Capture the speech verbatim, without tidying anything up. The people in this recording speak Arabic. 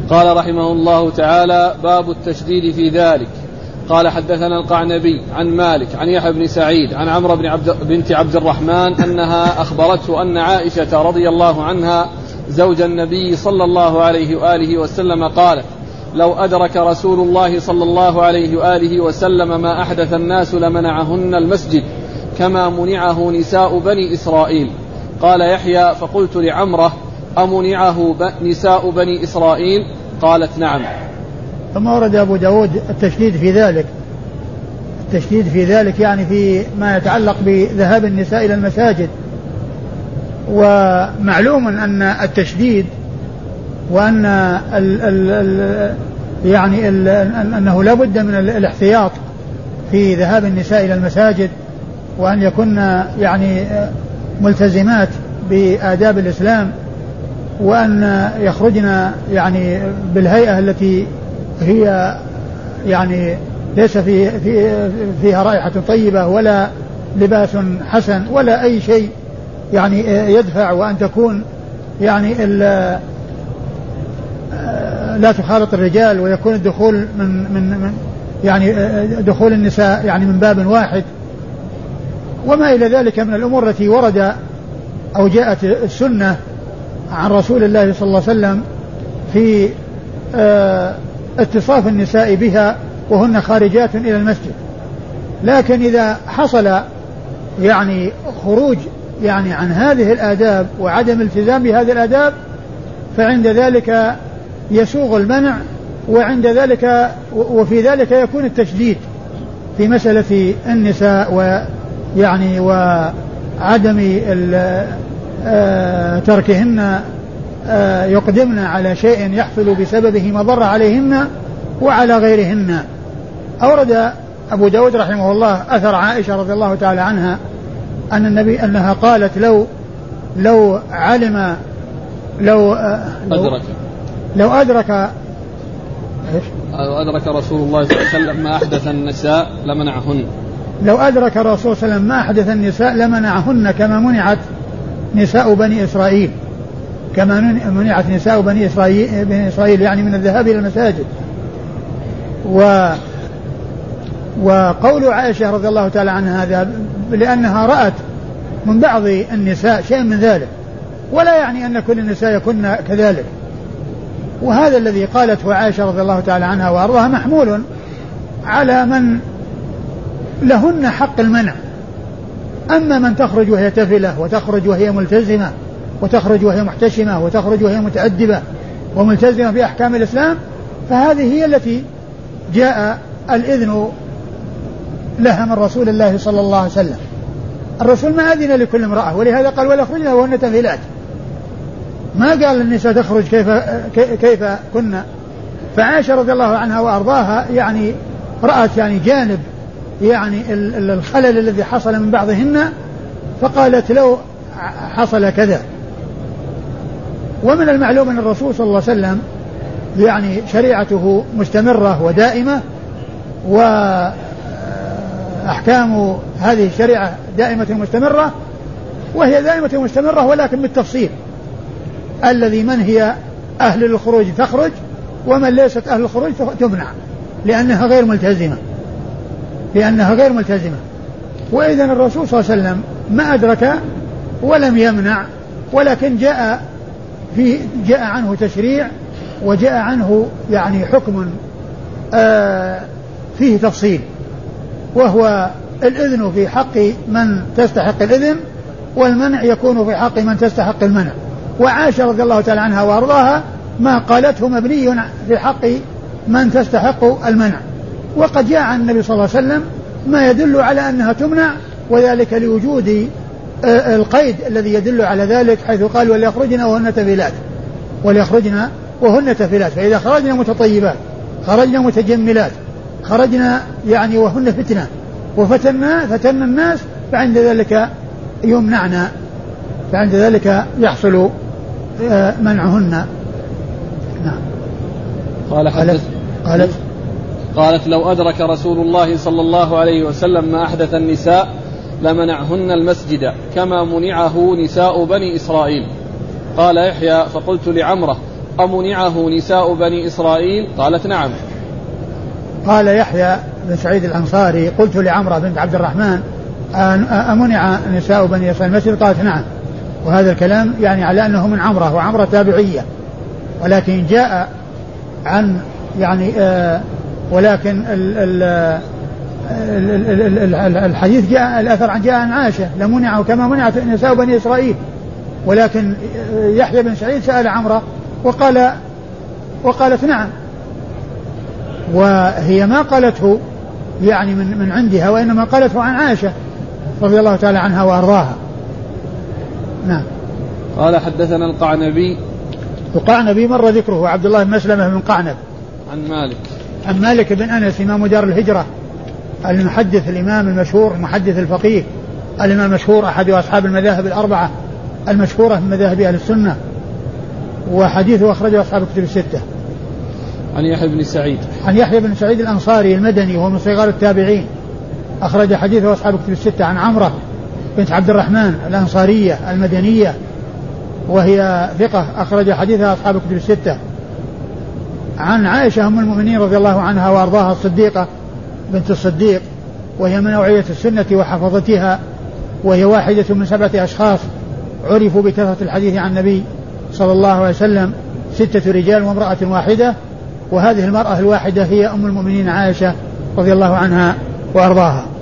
قال رحمه الله تعالى: باب التشديد في ذلك. قال: حدثنا القعنبي عن مالك عن يحيى بن سعيد عن عمرو بن عبد بنت عبد الرحمن أنها أخبرته أن عائشة رضي الله عنها زوج النبي صلى الله عليه وآله وسلم قالت: لو أدرك رسول الله صلى الله عليه وآله وسلم ما أحدث الناس لمنعهن المسجد كما منعه نساء بني إسرائيل. قال يحيى: فقلت لعمرة: أمنعه نساء بني إسرائيل؟ قالت: نعم. ثم ورد أبو داود التشديد في ذلك التشديد في ذلك يعني في ما يتعلق بذهاب النساء إلى المساجد. ومعلوم أن التشديد وأن ال ال ال يعني ال أنه لا بد من الاحتياط في ذهاب النساء إلى المساجد، وأن يكن يعني ملتزمات بآداب الإسلام، وأن يخرجن يعني بالهيئة التي هي يعني ليس في في فيها رائحة طيبة ولا لباس حسن ولا أي شيء يعني يدفع، وأن تكون يعني لا تخالط الرجال، ويكون الدخول من من من يعني دخول النساء يعني من باب واحد، وما إلى ذلك من الأمور التي ورد أو جاءت السنة عن رسول الله صلى الله عليه وسلم في اتصاف النساء بها وهن خارجات إلى المسجد. لكن إذا حصل يعني خروج يعني عن هذه الآداب وعدم التزام بهذه الآداب، فعند ذلك يسوغ المنع، وعند ذلك وفي ذلك يكون التشديد في مسألة النساء ويعني وعدم تركهن يقدمن على شيء يحصل بسببه مضر عليهن وعلى غيرهن. أورد أبو داود رحمه الله أثر عائشة رضي الله تعالى عنها أن النبي أنها قالت: لو لو علم لو أدرك لو أدرك لو أدرك رسول الله صلى الله عليه وسلم ما أحدث النساء لمنعهن لو أدرك الرسول صلى الله عليه وسلم ما أحدث النساء لمنعهن كما منعت نساء بني إسرائيل كما منعت نساء بني إسرائيل, بني إسرائيل يعني من الذهاب إلى المساجد. و وقول عائشة رضي الله تعالى عنها هذا لأنها رأت من بعض النساء شيء من ذلك، ولا يعني أن كل النساء يكن كذلك. وهذا الذي قالته عائشة رضي الله تعالى عنها وأرضاها محمول على من لهن حق المنع. أما من تخرج وهي تفلة وتخرج وهي ملتزمة وتخرج وهي محتشمة وتخرج وهي متأدبة وملتزمة بأحكام الإسلام، فهذه هي التي جاء الإذن لها من رسول الله صلى الله عليه وسلم. الرسول ما أذن لكل امرأة، ولهذا قال: ولا يخرجن وهن تفلات. ما قال النساء تخرج كيف كيف كنا. فعائشة رضي الله عنها وأرضاها يعني رأت يعني جانب يعني الخلل الذي حصل من بعضهن، فقالت: لو حصل كذا. ومن المعلوم أن الرسول صلى الله عليه وسلم يعني شريعته مستمرة ودائمة، وأحكام هذه الشريعة دائمة مستمرة، وهي دائمة مستمرة ولكن بالتفصيل. الذي من هي أهل الخروج تخرج، ومن ليست أهل الخروج تمنع لأنها غير ملتزمة لأنها غير ملتزمة. وإذن الرسول صلى الله عليه وسلم ما أدرك ولم يمنع، ولكن جاء في جاء عنه تشريع وجاء عنه يعني حكم آه فيه تفصيل، وهو الإذن في حق من تستحق الإذن، والمنع يكون في حق من تستحق المنع. وعائشة رضي الله تعالى عنها وأرضاها ما قالته مبني في حق من تستحق المنع. وقد جاء عن النبي صلى الله عليه وسلم ما يدل على أنها تمنع، وذلك لوجود القيد الذي يدل على ذلك، حيث قال: وليخرجن وهن تفلات وليخرجن وهن تفلات. فإذا خرجنا متطيبات، خرجنا متجملات، خرجنا يعني وهن فتنة وفتنا فتن الناس، فعند ذلك يمنعنا، فعند ذلك يحصل منعهن. نعم. قال قالت, قالت قالت: لو أدرك رسول الله صلى الله عليه وسلم ما أحدث النساء لمنعهن المسجد كما منعه نساء بني إسرائيل. قال يحيى: فقلت لعمرة: أمنعه نساء بني إسرائيل؟ قالت نعم. قال يحيى بن سعيد الأنصاري قلت لعمرة بنت عبد الرحمن أمنع نساء بني إسرائيل المسجد؟ قالت نعم. وهذا الكلام يعني على أنه من عمرة، وعمرة تابعية، ولكن جاء عن يعني آه ولكن ال ال ال ال الحديث جاء الأثر عن جاء عن عائشة لمنعه كما منعت نساء بني إسرائيل، ولكن يحيى بن سعيد سأل عمرة وقال وقالت نعم، وهي ما قالته يعني من من عندها، وإنما قالته عن عائشة رضي الله تعالى عنها وأرضاها. نعم. قال حدثنا القعنبي. القعنبي مر ذكره، عبد الله بن مسلمة بن قعنب. عن مالك. عن مالك بن أنس إمام دار الهجرة المحدث الإمام المشهور المحدث الفقيه الإمام المشهور أحد أصحاب المذاهب الأربعة المشهورة من مذاهب أهل السنة، وحديثه أخرجه أصحاب الكتب الستة. عن يحيى بن سعيد. عن يحيى بن سعيد الأنصاري المدني وهو من صغار التابعين، أخرج حديثه أصحاب الكتب الستة. عن عمرة بنت عبد الرحمن الأنصارية المدنية وهي ثقة، أخرج حديثها أصحاب الكتب الستة. عن عائشة أم المؤمنين رضي الله عنها وأرضاها الصديقة بنت الصديق، وهي من أوعية السنة وحفظتها، وهي واحدة من سبعة أشخاص عرفوا بكثرة الحديث عن النبي صلى الله عليه وسلم، ستة رجال وامرأة واحدة، وهذه المرأة الواحدة هي أم المؤمنين عائشة رضي الله عنها وأرضاها.